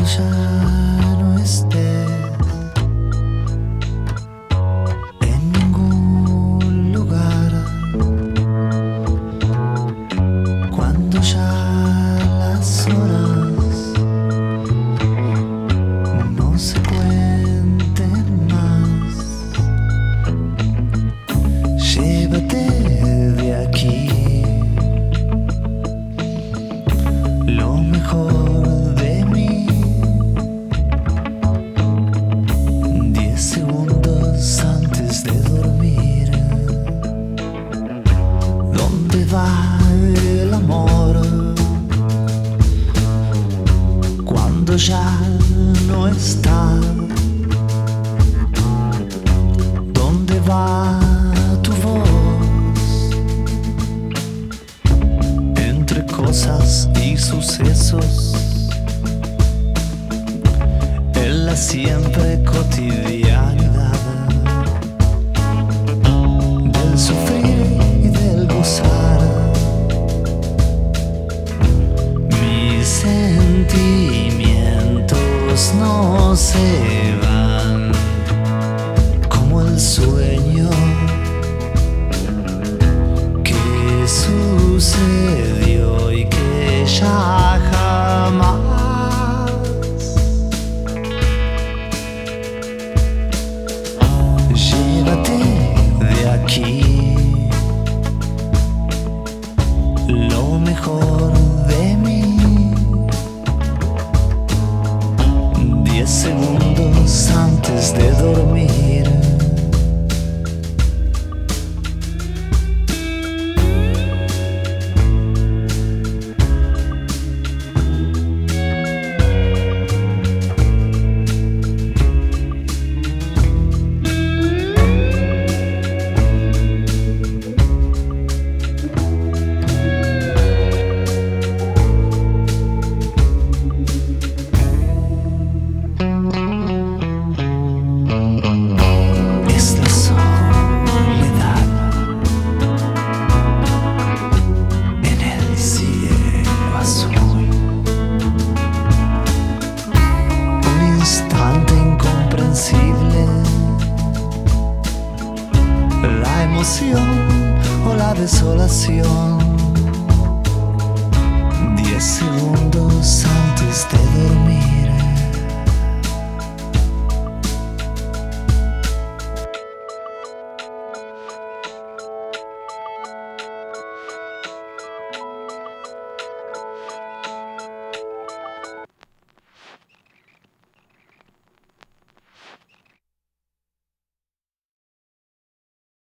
ya no estés en ningún lugar, cuando ya las horas no se cuenten más, llévate de aquí lo mejor de mí. 10 segundos antes de dormir. ¿Dónde va el amor cuando ya no está? ¿Dónde va tu voz entre cosas y sucesos en la siempre cotidianidad del sufrir y del gozar? Mis sentimientos no se van como el sueño que sucedió y que ya jamás. Llévate de aquí lo mejor de mí. 10 segundos antes de dormir. La emoción o la desolación. 10 segundos antes de dormir.